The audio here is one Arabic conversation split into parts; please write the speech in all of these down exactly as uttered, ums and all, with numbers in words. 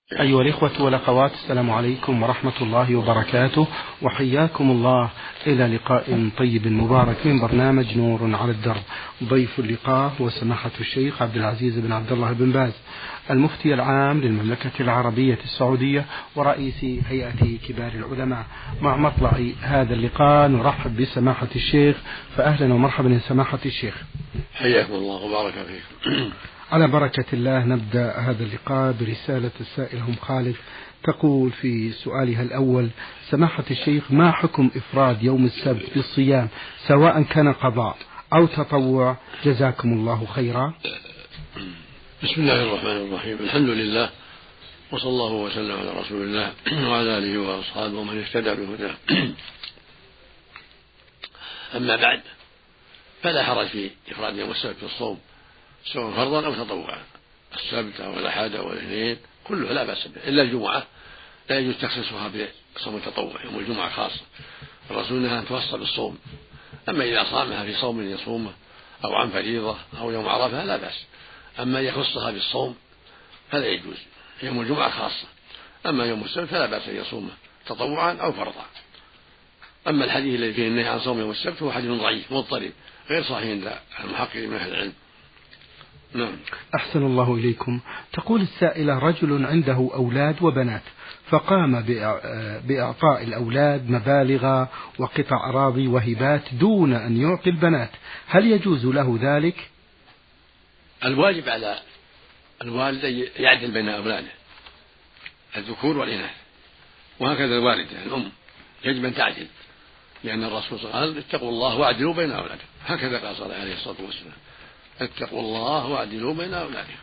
أيها الإخوة والأخوات، السلام عليكم ورحمة الله وبركاته، وحياكم الله إلى لقاء طيب مبارك من برنامج نور على الدرب. ضيف اللقاء هو سماحة الشيخ عبد العزيز بن عبد الله بن باز، المفتي العام للمملكة العربية السعودية ورئيس هيئة كبار العلماء. مع مطلع هذا اللقاء نرحب بسماحة الشيخ، فأهلا ومرحبا يا سماحة الشيخ. حياكم الله وبارك فيكم. على بركة الله نبدأ هذا اللقاء برسالة السائل هم خالد، تقول في سؤالها الأول: سماحة الشيخ، ما حكم إفراد يوم السبت بالصيام سواء كان قضاء أو تطوع؟ جزاكم الله خيرا. بسم الله الرحمن الرحيم، الحمد لله وصلى الله وسلم على رسول الله وعلى آله وأصحابه ومن اهتدى بهداه. أما بعد، فلا حرج في إفراد يوم السبت بالصوم سواء فرضا أو تطوعا، السبت أو الأحد أو الاثنين كلها لا بأس به، إلا الجمعة لا يجوز تخصيصها بصوم التطوع، يوم الجمعة خاصة، الرسول نهى أن توصى بالصوم. أما إذا صامها في صوم يصومه أو عن فريضة أو يوم عرفة لا بأس، أما يخصها بالصوم فلا يجوز، يوم الجمعة خاصة. أما يوم السبت فلا بأس أن يصومه تطوعا أو فرضا. أما الحديث الذي فيه النهي عن صوم يوم السبت هو حديث ضعيف مضطرب غير صحيح عند المحقق من أهل العلم. نعم. أحسن الله إليكم. تقول السائلة: رجل عنده أولاد وبنات، فقام بإعطاء الأولاد مبالغ وقطع أراضي وهبات دون أن يعطي البنات، هل يجوز له ذلك؟ الواجب على الوالد أن يعدل بين أولاده الذكور والإناث، وهكذا الوالدة الأم يجب أن تعدل، لأن الرسول صلى الله عليه وسلم قال: اتقوا الله واعدلوا بين أولادكم، هكذا قال صلى الله عليه وسلم: اتقوا الله واعدلوا بين أولادكم.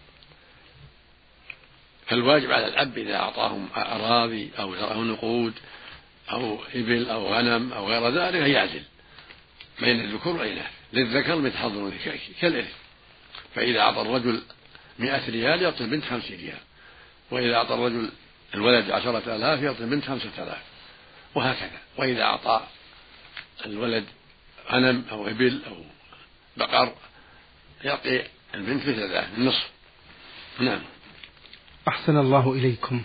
فالواجب على الأب إذا أعطاهم أراضي أو نقود أو إبل أو غنم أو غير ذلك أن يعدل بين الذكور والإناث، للذكر مثل حظ الأنثيين كالإرث. فإذا أعطى الرجل مئة ريال يعطي البنت خمسين ريال، وإذا أعطى الرجل الولد عشرة آلاف يعطي البنت خمسة آلاف، وهكذا. وإذا أعطى الولد غنم أو إبل أو بقر يعطي البنت مثل ذلك النصف. نعم. أحسن الله إليكم.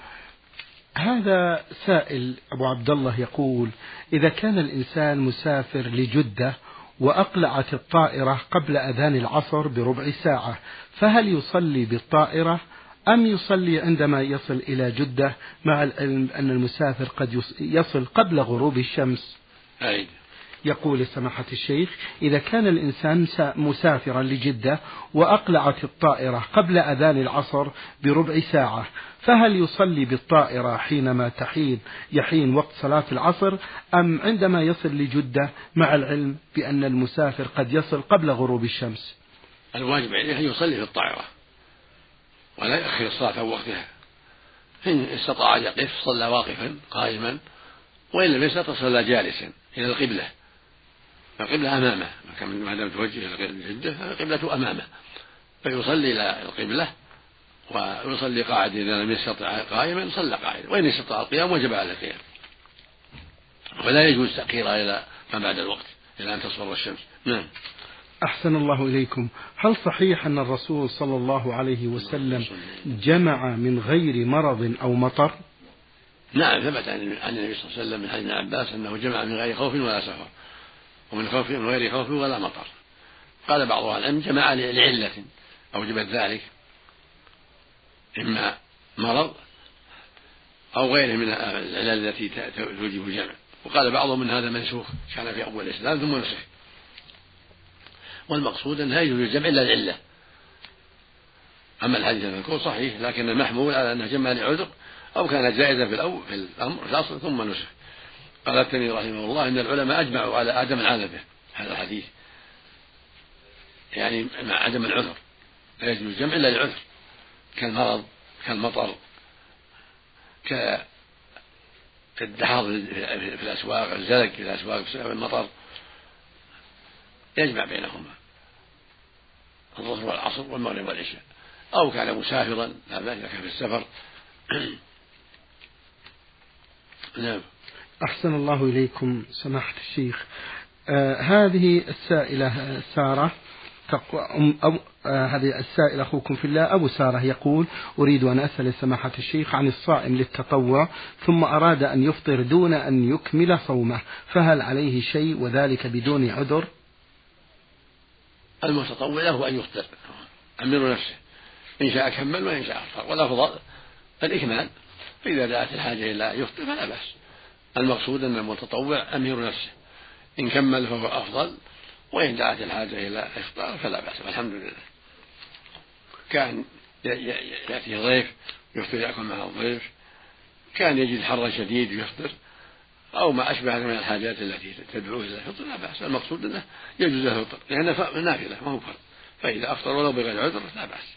هذا سائل أبو عبد الله يقول: إذا كان الإنسان مسافر لجدة وأقلعت الطائرة قبل أذان العصر بربع ساعة، فهل يصلي بالطائرة أم يصلي عندما يصل إلى جدة، مع العلم أن المسافر قد يصل قبل غروب الشمس؟ أي. يقول سماحة الشيخ: إذا كان الإنسان مسافرا لجدة وأقلعت الطائرة قبل أذان العصر بربع ساعة، فهل يصلي بالطائرة حينما تحين يحين وقت صلاة العصر أم عندما يصل لجدة، مع العلم بأن المسافر قد يصل قبل غروب الشمس؟ الواجب عليه أن يصلي في الطائرة ولا يأخر الصلاة عن وقتها. إن استطاع يقف صلى واقفا قائما، وإن لم يستطع صلى جالسا إلى القبلة، القبلة أمامه، ما دام توجه إلى الجدة القبلة أمامه، فيصلي إلى القبلة ويصلي قاعدا. إذا لم يستطع قائما صلى قاعدا، وإن استطاع القيام وجب على القيام، ولا يجوز تأخيرها إلى ما بعد الوقت إلى أن تصفر الشمس. نعم. أحسن الله إليكم. هل صحيح أن الرسول صلى الله عليه وسلم جمع من غير مرض أو مطر؟ نعم، ثبت عن النبي صلى الله عليه وسلم من حديث ابن عباس أنه جمع من غير خوف ولا سفر، ومن خوف من غير خوف ولا مطر. قال بعض أهل العلم جمع لعلة أوجبت ذلك، إما مرض أو غيره من العلل التي توجب الجمع. وقال بعضهم من هذا منسوخ، كان في أول الإسلام ثم نسخ، والمقصود أنه لا يجوز الجمع إلا العلة. أما الحديث المذكور صحيح، لكن المحمول على أنه جمع لعذر أو كان جائزا في الأول في الأمر في الأصل ثم نسخ. قال الترمذي رحمه الله إن العلماء أجمعوا على عدم العمل به هذا الحديث، يعني مع عدم العذر لا يجوز الجمع إلا لعذر كالمرض كالمطر كالدحاض في الأسواق، الزلق في الأسواق بسبب المطر، يجمع بينهما الظهر والعصر والمغرب والعشاء. أو كان مسافرا لا بأس إذا كان في السفر. نعم. أحسن الله إليكم سماحة الشيخ. آه هذه السائلة سارة أم آه هذه السائل أخوكم في الله أبو سارة يقول: أريد أن أسأل سماحة الشيخ عن الصائم للتطوع ثم أراد أن يفطر دون أن يكمل صومه، فهل عليه شيء وذلك بدون عذر؟ المتطوع له أن يفطر أمر نفسه، إن شاء كمل وإن شاء أفطر، والأفضل الإكمال، فإذا دعت الحاجة إلى يفطر فلا بأس. المقصود أن المتطوع أمير نفسه، إن كمل فهو أفضل، وإن دعت الحاجة إلى إفطار فلا بأس، والحمد لله. كان يأتي ضيف يفطر يأكل مع الضيف، كان يجد حر شديد يفطر، أو ما أشبه من الحاجات التي تدعوه إلى الفطر لا بأس. المقصود أنه يجوز له الفطر لأنه نافلة ما هو فرض، فإذا أفطر ولو بغير عذر لا بأس.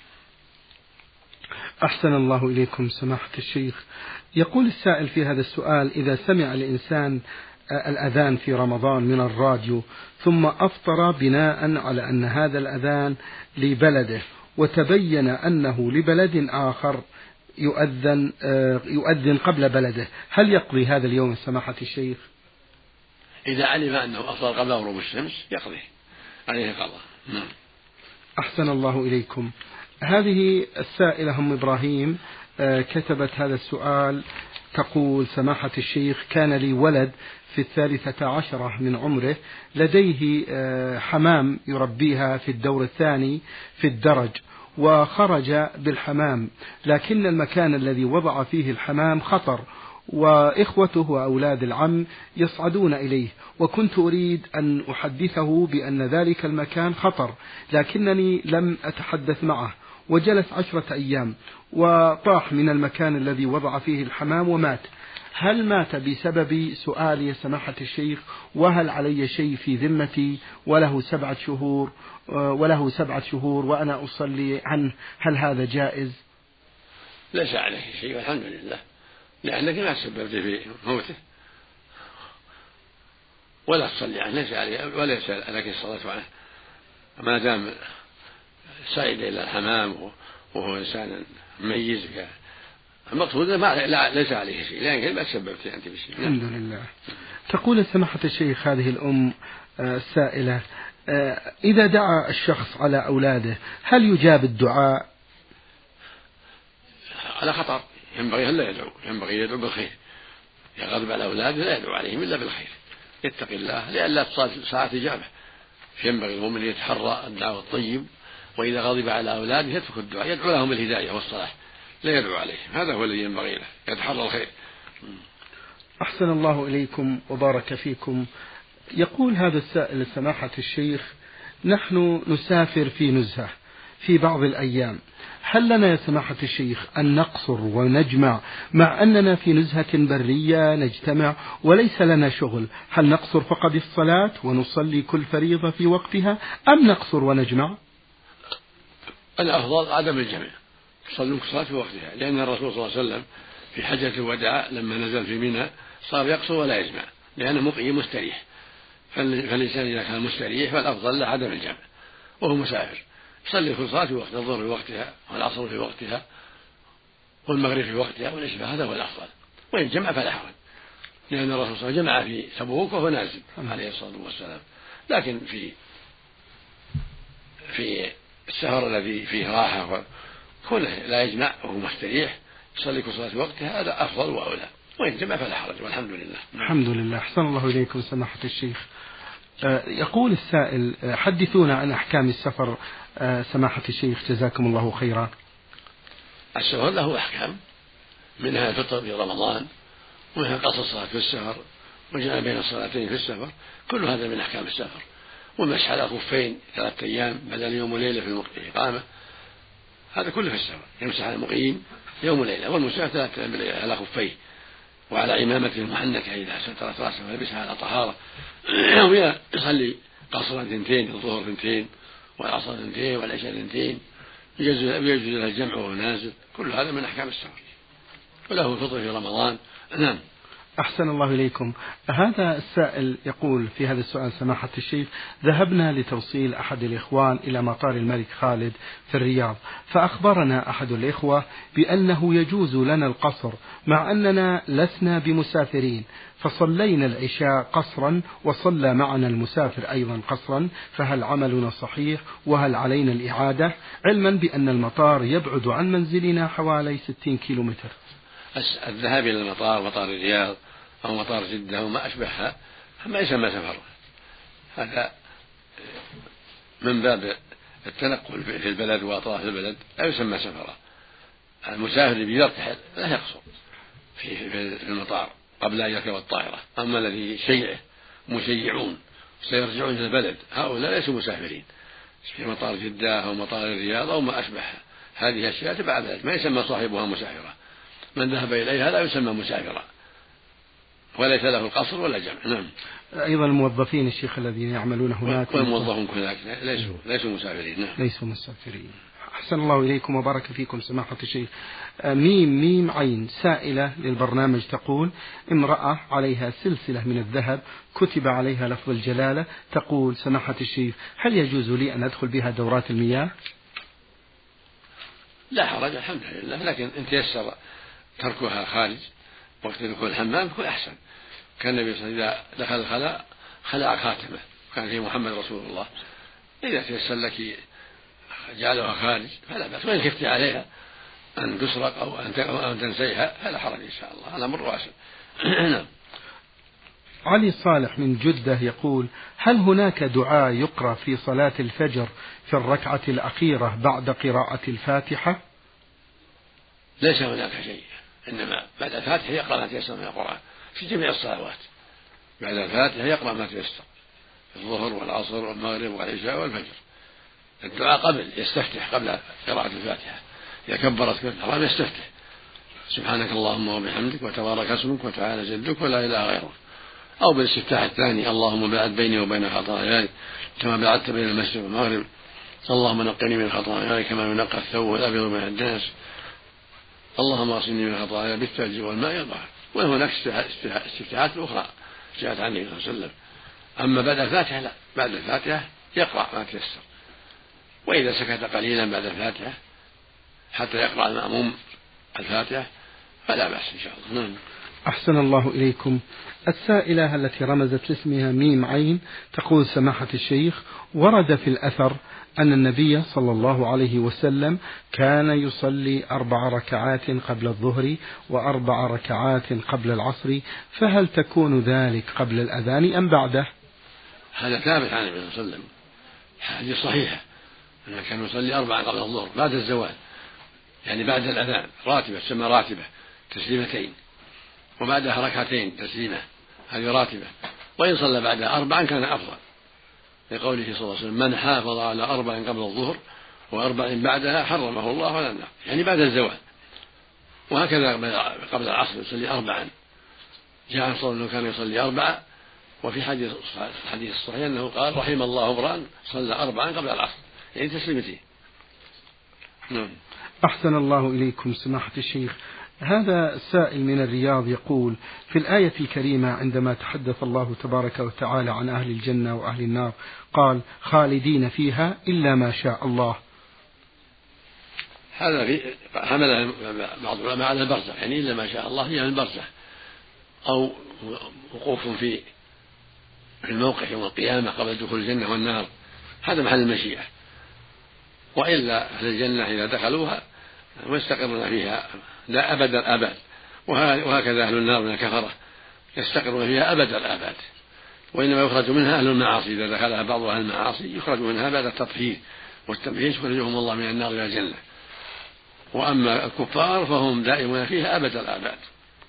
أحسن الله إليكم سماحة الشيخ. يقول السائل في هذا السؤال: إذا سمع الإنسان الأذان في رمضان من الراديو ثم أفطر بناء على أن هذا الأذان لبلده، وتبين أنه لبلد آخر يؤذن يؤذن قبل بلده، هل يقضي هذا اليوم سماحة الشيخ؟ إذا علم أنه أفطر قبل غروب الشمس يقضي عليه قضاء. نعم. أحسن الله إليكم. هذه السائلة أم إبراهيم كتبت هذا السؤال، تقول: سماحة الشيخ، كان لي ولد في الثالثة عشرة من عمره، لديه حمام يربيها في الدور الثاني في الدرج، وخرج بالحمام، لكن المكان الذي وضع فيه الحمام خطر، وإخوته وأولاد العم يصعدون إليه، وكنت أريد أن أحدثه بأن ذلك المكان خطر، لكنني لم أتحدث معه، وجلس عشرة أيام وطاح من المكان الذي وضع فيه الحمام ومات. هل مات بسبب سؤالي سماحة الشيخ؟ وهل علي شيء في ذمتي؟ وله سبعة شهور وله سبعة شهور وأنا أصلي عنه، هل هذا جائز؟ ليس عليه شيء والحمد لله، لأنك ما تسببت في موته، ولا تصلي عنه، ليس عليه وليس لك الصلاة عنه ما دام سائد إلى الحمام وهو إنسان مميز. المقصود ما ليس عليه شيء، لكن ما تسببت أنت بشيء. الحمد لله. تقول سماحة الشيخ هذه الأم السائلة: إذا دعا الشخص على أولاده هل يجاب الدعاء؟ على خطر، ينبغي أن لا يدعو، ينبغي يدعو بالخير. إذا غضب على أولاده لا يدعو عليهم إلا بالخير، يتقي الله لئلا تصل ساعة إجابة. ينبغي المؤمن يتحرى الدعوة الطيب، وإذا غضب على أولاده يترك الدعاء، يدعو لهم بالهداية والصلاح، لا يدعو عليهم، هذا هو الذي ينبغي له، يتحرى الخير. أحسن الله إليكم وبارك فيكم. يقول هذا السائل سماحة الشيخ: نحن نسافر في نزهة في بعض الأيام، هل لنا يا سماحة الشيخ أن نقصر ونجمع مع أننا في نزهة برية نجتمع وليس لنا شغل؟ هل نقصر فقط الصلاة ونصلي كل فريضة في وقتها، أم نقصر ونجمع؟ الأفضل عدم الجمع، تصلوا الصلاة في وقتها، لأن الرسول صلى الله عليه وسلم في حجة الوداع لما نزل في منى صار يقصر ولا يجمع، لأنه مقيم مستريح. فالإنسان إذا كان مستريح فالأفضل له عدم الجمع، وهو مسافر يصلي كل صلاة في وقتها، الظهر في وقتها والعصر في وقتها والمغرب في وقتها والعشاء، هذا هو الأفضل. وإن جمع فلا حرج، لأن الرسول صلى الله عليه وسلم جمع في تبوك وهو نازل عليه الصلاة والسلام. لكن في في السفر الذي فيه راحة كونه لا يجمع وهو مستريح يصلي كل صلاة في وقتها، هذا أفضل وأولى، وإن جمع فلا حرج، والحمد لله. الحمد لله. أحسن الله إليكم سماحة الشيخ. يقول السائل: حدثونا عن أحكام السفر سماحة الشيخ جزاكم الله خيرا. السفر له أحكام، منها الفطر في رمضان، ومنها قصر الصلاة في السفر، وجمع بين الصلاتين في السفر، كل هذا من أحكام السفر. والمسح على خفين ثلاثة أيام بدل يوم وليلة في الإقامة، هذا كله في السفر. يمسح على المقيم يوم وليلة، والمسافر ثلاثة أيام على خفيه، وعلى عمامته المحنكة إذا سترت رأسه ولبسها على طهارة، يصلي قصرا اثنتين، الظهر اثنتين والعصر اثنتين والعشاء اثنتين، يجوز له الجمع وهو نازل، كل هذا من أحكام السفر. وله الفطر في رمضان. نعم. أحسن الله إليكم. هذا السائل يقول في هذا السؤال: سماحة الشيخ، ذهبنا لتوصيل أحد الإخوان إلى مطار الملك خالد في الرياض، فأخبرنا أحد الإخوة بأنه يجوز لنا القصر مع أننا لسنا بمسافرين، فصلينا العشاء قصرا وصلى معنا المسافر أيضا قصرا، فهل عملنا صحيح وهل علينا الإعادة، علما بأن المطار يبعد عن منزلنا حوالي ستين كيلو متر؟ الذهاب إلى المطار، مطار الرياض أو مطار جدة وما أشبهها، ما يسمى سفر، هذا من باب التنقل في البلد وأطراف البلد، لا يسمى سفرا. المسافر اللي بيرتحل لا يقصر في المطار قبل أن يركب الطائرة. أما الذي شيعه مشيعون سيرجعون إلى البلد، هؤلاء ليسوا مسافرين في مطار جدة أو مطار الرياض أو ما أشبهها، هذه أشياء تبع البلد، ما يسمى صاحبها مسافرة. من ذهب إليها لا يسمى مسافرا وليس له القصر ولا جمع. نعم. أيضا الموظفين الشيخ الذين يعملون هناك والموظفون كذلك ليسوا ليسوا مسافرين. نعم. ليسوا مسافرين. أحسن الله إليكم وبارك فيكم سماحة الشيخ. ميم ميم عين سائلة للبرنامج تقول: امرأة عليها سلسلة من الذهب كتب عليها لفظ الجلالة، تقول: سماحة الشيخ، هل يجوز لي أن أدخل بها دورات المياه؟ لا حرج، الحمد لله، لكن إن تيسر تركها خارج وقت دخول الحمام يكون أحسن. كان النبي صلى الله عليه وسلم إذا دخل الخلاء خلع خاتمه، كان فيه محمد رسول الله. إذا تيسر لك جعلها خارج فلا بأس، وإن خفت عليها أن تسرق أو أن تنسيها فلا حرج إن شاء الله، الأمر واسع. نعم. علي صالح من جدة يقول: هل هناك دعاء يقرأ في صلاة الفجر في الركعة الأخيرة بعد قراءة الفاتحة؟ ليس هناك شيء، إنما بعد الفاتحة يقرأ ما تيسر من القرآن في جميع الصلوات. بعد الفاتحة يقرأ ما تيسر في الظهر والعصر والمغرب والعشاء والفجر. الدعاء قبل يستفتح، قبل قراءة الفاتحة يكبر الحرام يستفتح: سبحانك اللهم وبحمدك وتبارك اسمك وتعالى جدك ولا إله غيرك. أو بالاستفتاح الثاني: اللهم باعد بيني وبين خطاياي كما بعدت بين المشرق والمغرب، اللهم نقني من خطاياي كما ينقى الثوب الأبيض من الدنس، اللهم اغسلني من خطاياي بالثلج والماء البحر. وهناك استفتاحات أخرى جاءت عن النبي صلى الله عليه وسلم. أما بعد الفاتحة لا، بعد الفاتحة يقرأ ما تيسر، وإذا سكت قليلا بعد الفاتحة حتى يقرأ المأموم الفاتحة فلا بأس إن شاء الله. نعم. أحسن الله إليكم. السائلة التي رمزت لاسمها ميم عين تقول: سماحة الشيخ، ورد في الأثر أن النبي صلى الله عليه وسلم كان يصلي أربع ركعات قبل الظهر وأربع ركعات قبل العصر، فهل تكون ذلك قبل الأذان أم بعده؟ هذا ثابت عن النبي صلى الله عليه وسلم، حديث صحيحة أنه كان يصلي أربعة قبل الظهر بعد الزوال، يعني بعد الأذان، راتبة تسمى راتبة، تسليمتين، وبعدها ركعتين تسليمة، هذه راتبة. وإن صلى بعدها أربعا كان أفضل، لقوله صلى الله عليه وسلم: من حافظ على أربع قبل الظهر وأربع بعدها حرمه الله على النار، يعني بعد الزوال. وهكذا قبل العصر يصلي أربعا، جاء صلى أنه كان يصلي أربعة. وفي حديث الحديث الصحيح أنه قال: رحم الله امرأ صلى أربعا قبل العصر، يعني تسليمتين. نعم. أحسن الله إليكم سماحة الشيخ. هذا السائل من الرياض يقول: في الآية الكريمة عندما تحدث الله تبارك وتعالى عن أهل الجنة وأهل النار قال: خالدين فيها إلا ما شاء الله. هذا في حمل بعض العلماء على البرزخ، يعني إلا ما شاء الله هي البرزخ، أو وقوف في الموقف يوم القيامة قبل دخول الجنة والنار، هذا محل المشيئة. وإلا أهل الجنة إذا دخلوها ويستقرون فيها لا أبد الآباد، وهكذا أهل النار من الكفرة يستقرون فيها أبد الآباد. وإنما يخرج منها أهل المعاصي، إذا دخلها بعض أهل المعاصي يخرج منها بعد التطهير والتمحيص يخرجهم الله من النار إلى الجنة. وأما الكفار فهم دائمون فيها أبد الآباد.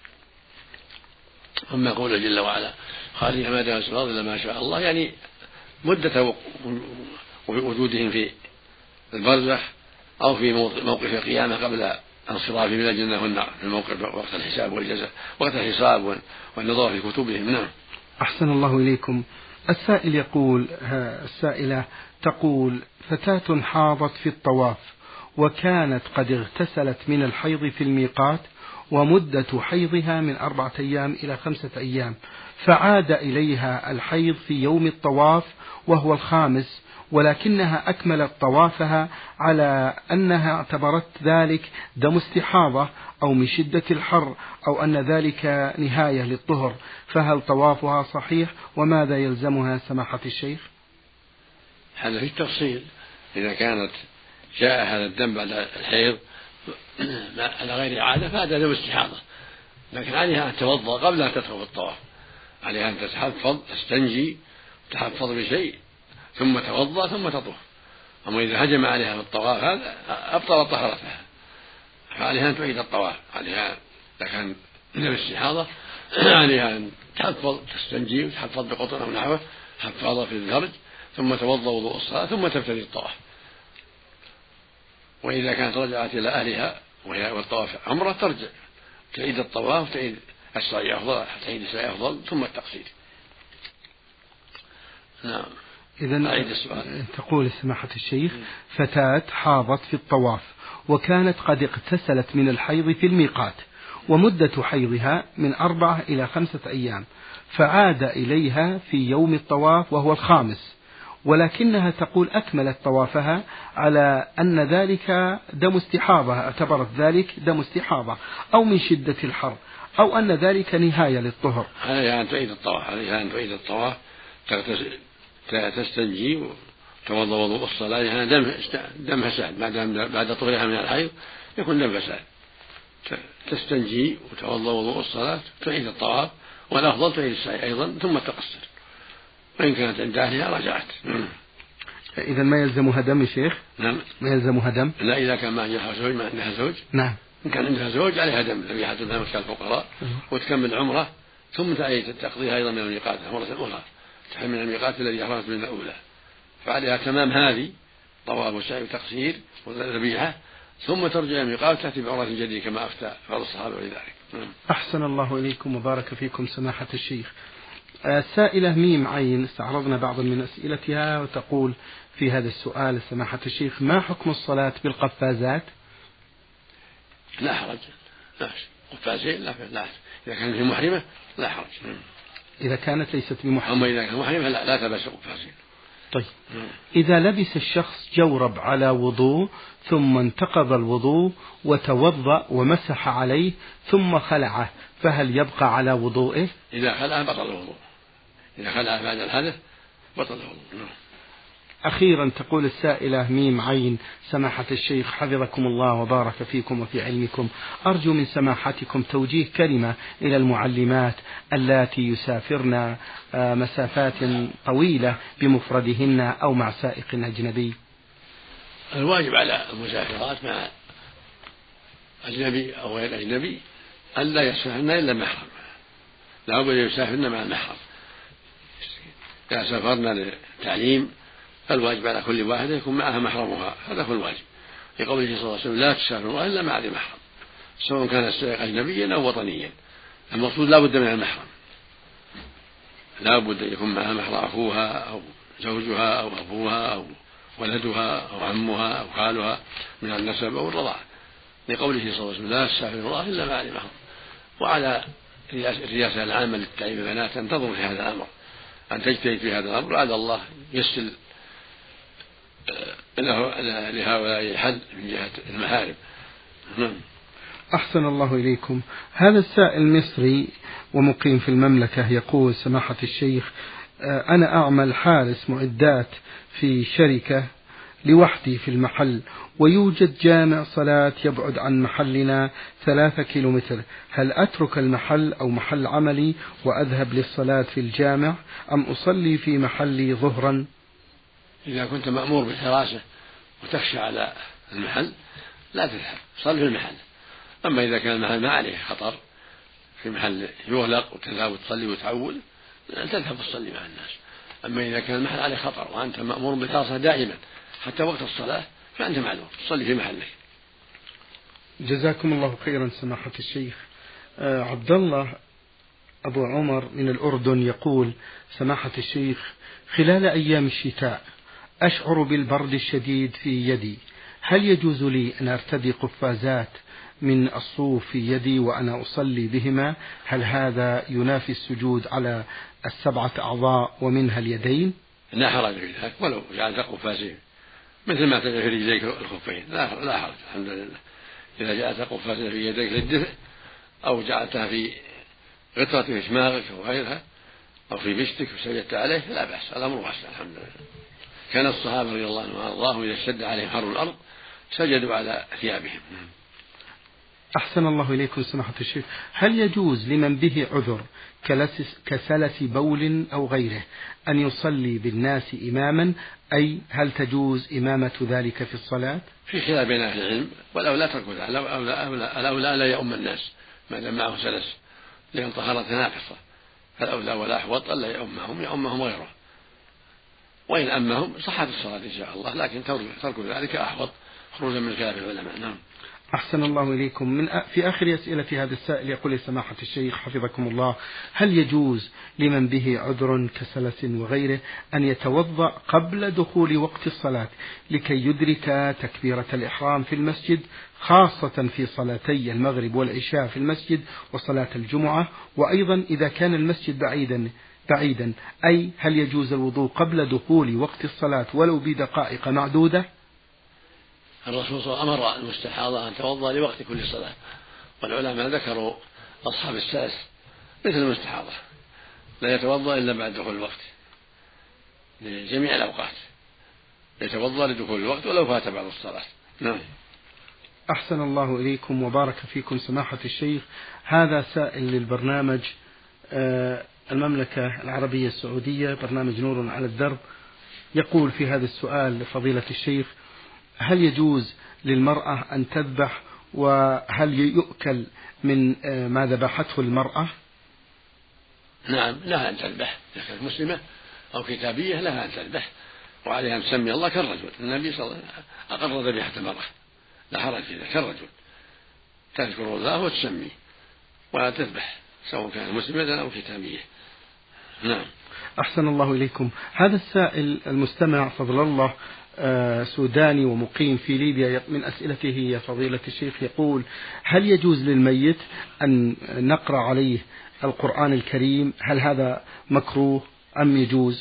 أما قوله جل وعلا: خالدين ما دام الأرض إلا ما شاء الله، يعني مدة وجودهم في البرزخ أو في موقف القيامة قبل انصرافهم من الجنة والنار، في الموقف وقت الحساب والجزاء، وقت الحساب والنظر في كتبهم. نعم. أحسن الله إليكم. السائل يقول السائلة تقول: فتاة حاضت في الطواف وكانت قد اغتسلت من الحيض في الميقات، ومدة حيضها من أربعة أيام إلى خمسة أيام، فعاد إليها الحيض في يوم الطواف وهو الخامس، ولكنها أكملت طوافها على أنها اعتبرت ذلك دم استحاضة أو من شدة الحر أو أن ذلك نهاية للطهر، فهل طوافها صحيح؟ وماذا يلزمها سماحة الشيخ؟ هذا في التفصيل. إذا كانت جاء هذا الدم بعد الحيض على غير عادة فهذا دم استحاضة، لكن عليها أن تتوضأ قبل أن تدخل في الطواف، عليها أن تتحفظ، تستنجي، تحفظ بشيء ثم توضأ ثم تطوف. أما إذا هجم عليها في الطواف هذا أبطل طهارتها، فعليها أن تعيد الطواف. عليها إذا كان دم استحاضة عليها أن تحفظ، تستنجي وتحفظ بقطن أو نحوه، حفاظة في الفرج، ثم توضأ وضوء الصلاة ثم تبتدي الطواف. وإذا كانت رجعت إلى أهلها وهي والطواف عمرة ترجع تعيد الطواف، تعيد السعي أفضل، تعيد السعي أفضل ثم التقصير. نعم. إذن تقول سماحة الشيخ: فتاة حاضت في الطواف وكانت قد اغتسلت من الحيض في الميقات، ومدة حيضها من أربعة إلى خمسة أيام، فعاد إليها في يوم الطواف وهو الخامس، ولكنها تقول أكملت طوافها على أن ذلك دم استحاضة، اعتبرت ذلك دم استحاضة أو من شدة الحر أو أن ذلك نهاية للطهر. عليها أن تعيد الطواف، عليها أن تعيد الطواف، تستنجي وتوضأ وضوء الصلاة، يعني دم دم فساد بعد بعد طهرها من الحيض يكون دم فساد، تستنجي وتوضأ وضوء الصلاة، تعيد الطواف، والأفضل تعيد السعي أيضا ثم تقصر، وإن كانت عند أهلها رجعت. إذا ما يلزمها دم يا شيخ؟ نعم. ما يلزمها دم؟ لا، إذا كان ما عندها زوج، ما عندها زوج. نعم. إن كان عندها زوج عليها دم، ذبيحة لها مكان الفقراء، وتكمل عمرة ثم تعيد تقضيها أيضا من الميقات مرة أخرى، تحمل من الميقات الذي أحرمت من الأولى، فعليها تمام هذه طواف وسعي وتقصير وذبيحة، ثم ترجع الميقات وتأتي بعمرة جديدة كما أفتى بعض الصحابة ولذلك. أحسن الله إليكم وبارك فيكم سماحة الشيخ. السائلة ميم عين استعرضنا بعضا من أسئلتها، وتقول في هذا السؤال: سماحة الشيخ، ما حكم الصلاة بالقفازات؟ لا حرج، لا قفازين لا لا، إذا كانت هي محرمة لا حرج. إذا كانت ليست بمحرمة. أما إذا كانت محرمة لا, لا تلبس قفازين. طيب. إذا لبس الشخص جورب على وضوء ثم انتقض الوضوء وتوضأ ومسح عليه ثم خلعه، فهل يبقى على وضوئه؟ إذا خلع بطل الوضوء، إذا خلع بعد الحدث بطل الوضوء. أخيرا تقول السائلة ميم عين: سماحة الشيخ حفظكم الله وبارك فيكم وفي علمكم، أرجو من سماحتكم توجيه كلمة إلى المعلمات اللاتي يسافرن مسافات طويلة بمفردهن أو مع سائق أجنبي. الواجب على المسافرات مع أجنبي أو غير أجنبي ألا يسافرن إلا محرم، لا بد يسافرن مع المحرم. إذا سافرنا للتعليم فالواجب على كل واحدة يكون معها محرمها، هذا هو الواجب، لقوله صلى الله عليه وسلم: لا تسافروا إلا مع ذي محرم، سواء كان السائق أجنبيا أو وطنيا. المقصود لا بد من المحرم، لا بد أن يكون معها محرم أخوها أو زوجها أو أبوها أو ولدها أو عمها أو خالها من النسب أو الرضاعة، لقوله صلى الله عليه وسلم: لا تسافروا إلا مع ذي محرم. وعلى الرئاسة العامة للتعليم البنات أن تنظر في هذا الأمر، أن تجتهد في هذا الأمر، لعل الله يسر لهؤلاء الحل من جهة المحارم. أحسن الله إليكم. هذا السائل مصري ومقيم في المملكة يقول: سماحة الشيخ، أنا أعمل حارس معدات في شركة لوحدي في المحل، ويوجد جامع صلاة يبعد عن محلنا ثلاثة كيلومتر، هل أترك المحل أو محل عملي وأذهب للصلاة في الجامع أم أصلي في محلي ظهرا؟ إذا كنت مأمور بالحراسة وتخشى على المحل لا تذهب، صل في المحل. أما إذا كان المحل ما عليه خطر، في محل يغلق وتذهب وتصلي وتعول، تذهب تصلي مع الناس. أما إذا كان المحل عليه خطر وأنت مأمور بالحراسة دائما حتى وقت الصلاة فأنت معذور، تصلي في محلك. جزاكم الله خيرا سماحة الشيخ. آه عبد الله أبو عمر من الأردن يقول: سماحة الشيخ، خلال أيام الشتاء أشعر بالبرد الشديد في يدي، هل يجوز لي أن أرتدي قفازات من الصوف في يدي وأنا أصلي بهما؟ هل هذا ينافي السجود على السبعة أعضاء ومنها اليدين؟ لا حرج في ذلك، ولو جعلت قفازين مثل ما تجعل في رجليك الخفين لا لا حرج الحمد لله. إذا جعلت قفازين في يديك للدفء أو جعلتها في غطرة في شماغك أو غيرها أو في مشتك وسجدت عليه لا بأس، الأمر واسع الحمد لله. كان الصحابة رضي الله عنهم وأرضاهم إذا اشتد عليهم حر الأرض سجدوا على ثيابهم. أحسن الله إليكم سماحة الشيخ، هل يجوز لمن به عذر كسلس بول أو غيره أن يصلي بالناس إماما، أي هل تجوز إمامة ذلك في الصلاة؟ في خلاف بين أهل العلم، والأولى ترك ذلك، الأولى لا يؤم الناس ما دام معه سلس لأن طهارة ناقصة، فالأولى ولا أحوط ألا يؤمهم يؤمهم غيره، وإن أمهم صحت الصلاة إن شاء الله، لكن ترك ذلك أحوط خروجا من خلاف العلماء. نعم. أحسن الله إليكم. من في آخر أسئلة هذا السائل يقول سماحة الشيخ حفظكم الله، هل يجوز لمن به عذر كسلس وغيره أن يتوضأ قبل دخول وقت الصلاة لكي يدرك تكبيرة الإحرام في المسجد، خاصة في صلاتي المغرب والعشاء في المسجد وصلاة الجمعة، وأيضا إذا كان المسجد بعيدا بعيدا أي هل يجوز الوضوء قبل دخول وقت الصلاة ولو بدقائق معدودة؟ الرسول صلى الله عليه وسلم أمر المستحاضة أن توضأ لوقت كل صلاة، والعلماء ذكروا أصحاب السلس مثل المستحاضة لا يتوضأ إلا بعد دخول الوقت لجميع الأوقات، يتوضأ لدخول الوقت ولو فات بعض الصلاة. نعم. أحسن الله إليكم وبارك فيكم سماحة الشيخ. هذا سائل للبرنامج المملكة العربية السعودية برنامج نور على الدرب، يقول في هذا السؤال لفضيلة الشيخ: هل يجوز للمرأة أن تذبح، وهل يؤكل من ما ذبحته المرأة؟ نعم لها أن تذبح، إذا كانت مسلمة أو كتابية لها أن تذبح، وعليها أن تسمي الله كالرجل، النبي صلى الله عليه وسلم أقر ذبيحة المرأة لا حرج في ذلك، كالرجل تذكر الله وتسمي وتذبح سواء كانت مسلمة أو كتابية. نعم. أحسن الله إليكم. هذا السائل المستمع فضل الله سوداني ومقيم في ليبيا، من أسئلته يا فضيلة الشيخ يقول: هل يجوز للميت أن نقرأ عليه القرآن الكريم؟ هل هذا مكروه أم يجوز؟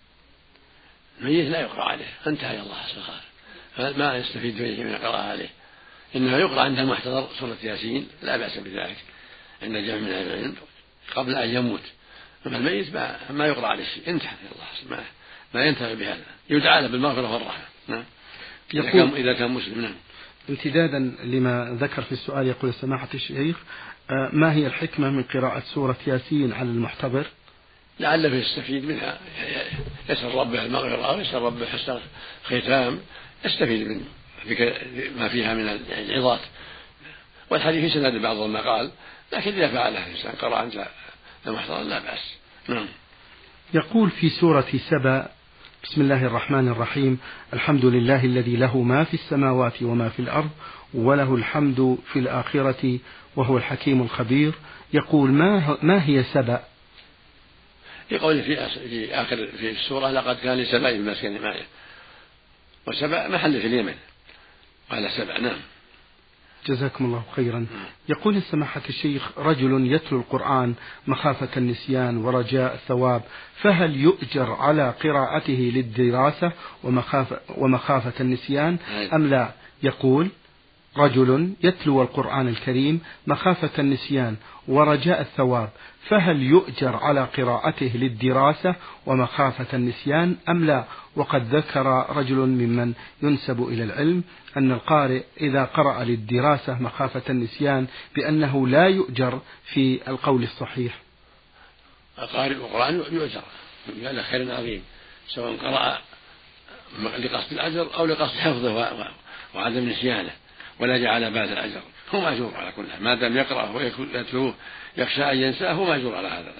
الميت لا يقرأ عليه، انتهى الله سبحانه، ما يستفيد فيه من القراءة عليه، إنه يقرأ عند المحتضر سورة ياسين لا بأس بذلك عند جمع من أهل العلم قبل أن يموت، أما الميت ما يقرأ عليه شيء، انتهى الله ما ما ينتهي بهذا، يدعى له بالمغفرة والرحمة. نعم. إذا كان إذا كان مسلم. نعم. امتدادا لما ذكر في السؤال يقول سماحة الشيخ: ما هي الحكمة من قراءة سورة ياسين على المحتضر؟ لعله يستفيد منها، يسأل ربه المغفرة أو يسأل ربه حسن ختام، يستفيد من ما فيها من العظات، والحديث سند بعض ما قال، لكن إذا فعلها الإنسان قرأ عند المحتضر لا بأس. نعم. يقول في سورة سبأ: بسم الله الرحمن الرحيم، الحمد لله الذي له ما في السماوات وما في الأرض وله الحمد في الآخرة وهو الحكيم الخبير. يقول: ما, ما هي سبأ؟ يقول في, في آخر في السورة: لقد كان لسبأ في مسكن ماء، وسبأ محل في اليمن، قال سبأ. نعم. جزاكم الله خيرا. يقول سماحة الشيخ: رجل يتلو القرآن مخافة النسيان ورجاء الثواب، فهل يؤجر على قراءته للدراسة ومخافة, ومخافة النسيان أم لا؟ يقول: رجل يتلو القرآن الكريم مخافة النسيان ورجاء الثواب، فهل يؤجر على قراءته للدراسة ومخافة النسيان أم لا؟ وقد ذكر رجل ممن ينسب إلى العلم أن القارئ إذا قرأ للدراسة مخافة النسيان بأنه لا يؤجر في القول الصحيح. القارئ القرآن يؤجر له خير عظيم، سواء قرأ لقصد الأجر أو لقصد حفظه وعدم نسيانه، ولا جعل بعد الأجر، هو مأجور على كل حال، ما دام يقرأ ويتلوه يخشى أن ينساه هو مأجور على هذا،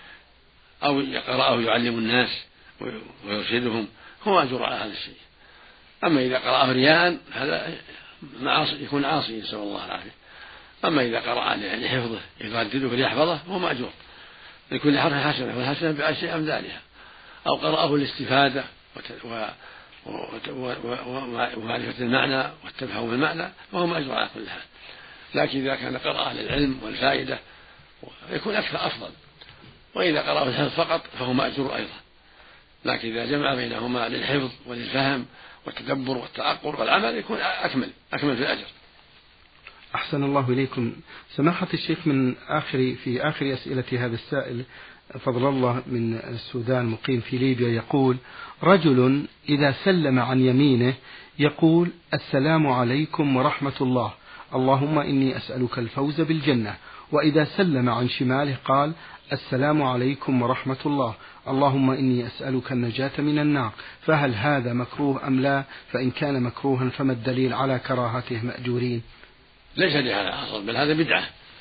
أو يقرأه يعلم الناس ويرشدهم هو مأجور على هذا الشيء. أما إذا قرأه رياء هذا يكون عاصي، نسأل الله العافية. أما إذا قرأ لحفظه يردده ليحفظه هو مأجور، لكل حرف حسنة والحسنة بعشر أمثالها، أو قرأه للاستفادة ومعرفة المعنى والتفهم المعنى فهو مأجور على كل حال. لكن إذا كان قرأ للعلم والفائدة يكون أكثر أفضل، وإذا قرأ الحفظ فقط فهو مأجور أيضا. لكن إذا جمع بينهما للحفظ وللفهم والتدبر والتعقل والعمل يكون أكمل أكمل في الأجر. أحسن الله إليكم سماحة الشيخ. من آخر في آخر أسئلة هذا السائل فضل الله من السودان مقيم في ليبيا يقول: رجل إذا سلم عن يمينه يقول: السلام عليكم ورحمة الله، اللهم إني أسألك الفوز بالجنة. وإذا سلم عن شماله قال: السلام عليكم ورحمة الله، اللهم إني أسألك النجاة من النار. فهل هذا مكروه أم لا؟ فإن كان مكروها فما الدليل على كراهته مأجورين؟ ليس لهذا أصل، بل هذا بدعة.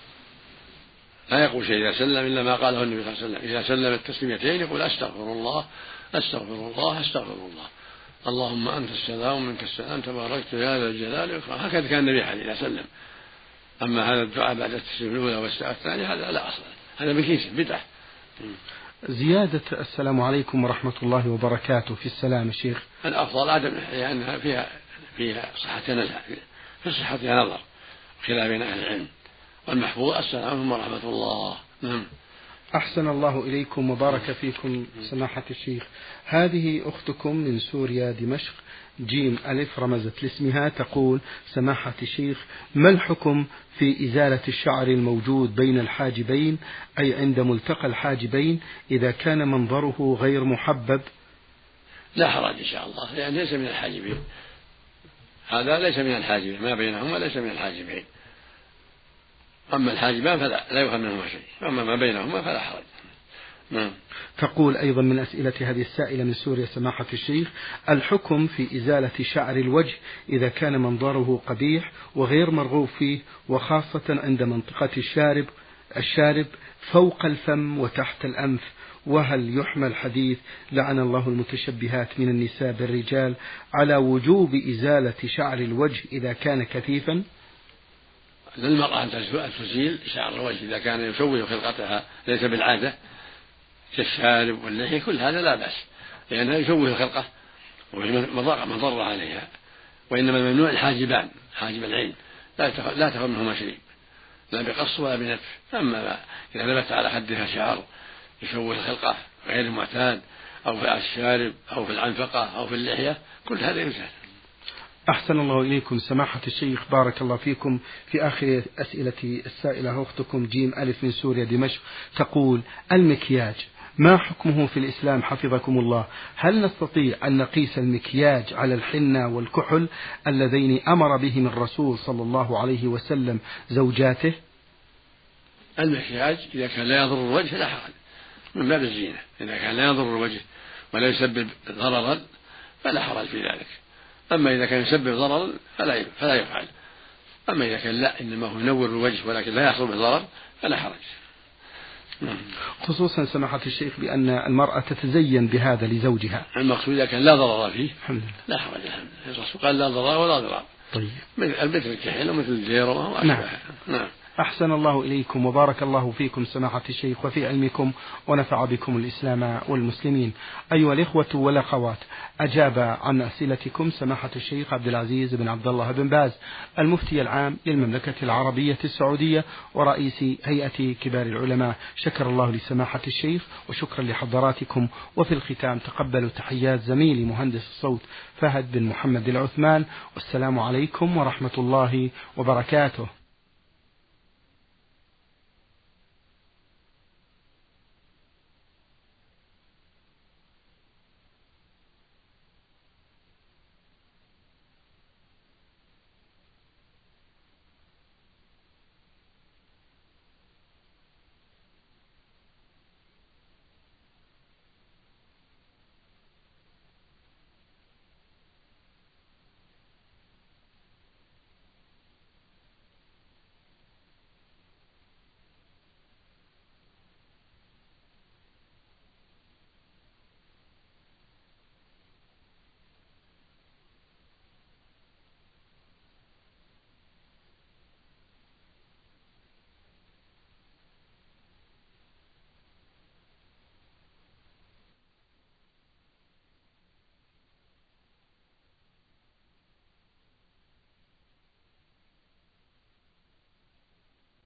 لا يقول شيء إذا سلم إلا ما قاله النبي صلى الله عليه وسلم. إذا سلم التسليمتين يقول: أستغفر الله أستغفر الله أستغفر الله، اللهم أنت السلام ومنك السلام تباركت يا ذا الجلال والإكرام. هكذا كان النبي إذا سلم. أما هذا الدعاء بعد التسليم الأولى والثانية هذا لا أصل، هذا بكيس بدعة. زيادة السلام عليكم ورحمة الله وبركاته في السلام الشيخ الأفضل عدم، لأنها فيها فيها صحة نزع، في صحتها نظر خلاف بين أهل العلم، والمحفوظ السلام عليكم ورحمة الله. نعم. أحسن الله إليكم وبارك فيكم سماحة الشيخ. هذه أختكم من سوريا دمشق جيم ألف رمزت لاسمها تقول: سماحة الشيخ، ما الحكم في إزالة الشعر الموجود بين الحاجبين، أي عند ملتقى الحاجبين، إذا كان منظره غير محبب؟ لا حرج إن شاء الله، لأن يعني ليس من الحاجبين، هذا ليس من الحاجبين، ما بينهما ليس من الحاجبين. أما الحاجبان فلا لا يفهم منهما شيء، أما ما بينهما فلا حرج. نعم. تقول أيضا من أسئلة هذه السائلة من سوريا سماحة الشيخ: الحكم في إزالة شعر الوجه إذا كان منظره قبيح وغير مرغوب فيه، وخاصة عند منطقة الشارب الشارب فوق الفم وتحت الأنف، وهل يحمل حديث لعن الله المتشبهات من النساء بالرجال على وجوب إزالة شعر الوجه إذا كان كثيفا؟ للمرأة أن تزيل شعر الوجه إذا كان يشوه خلقتها ليس بالعادة كالشارب واللحية، كل هذا لا بأس، لأنه يشوه الخلقة ومضر عليها. وإنما الممنوع الحاجبان، حاجب العين لا تخرج منهما شيء، لا بقص ولا بنتف. أما إذا نبت على خدها شعر يشوه الخلقة غير المعتاد، أو في الشارب أو في العنفقة أو في اللحية، كل هذا يزال. أحسن الله إليكم سماحة الشيخ، بارك الله فيكم. في آخر أسئلة السائلة أختكم جيم ألف من سوريا دمشق تقول: المكياج ما حكمه في الإسلام حفظكم الله؟ هل نستطيع أن نقيس المكياج على الحنة والكحل اللذين أمر بهم الرسول صلى الله عليه وسلم زوجاته؟ المكياج إذا كان لا يضر الوجه لا حرج، من باب الزينة. إذا كان لا يضر الوجه ولا يسبب ضررا فلا حرج في ذلك. أما إذا كان يسبب ضررا فلا فلا يفعل. أما إذا كان لا إنما هو ينور الوجه ولكن لا يحصل به ضرر فلا حرج. خصوصا سماحة الشيخ بأن المرأة تتزين بهذا لزوجها. المقصود إذا كان لا ضرر فيه لا حرج. الرسول قال لا ضرر ولا ضرر. طيب. مثل الكحل ومثل الزيرة وأشبه. نعم. نعم. أحسن الله إليكم وبارك الله فيكم سماحة الشيخ وفي علمكم ونفع بكم الإسلام والمسلمين. أيها الإخوة والأخوات، أجاب عن أسئلتكم سماحة الشيخ عبد العزيز بن عبد الله بن باز المفتي العام للمملكة العربية السعودية ورئيس هيئة كبار العلماء. شكر الله لسماحة الشيخ وشكرا لحضراتكم. وفي الختام تقبلوا تحيات زميلي مهندس الصوت فهد بن محمد العثمان، والسلام عليكم ورحمة الله وبركاته.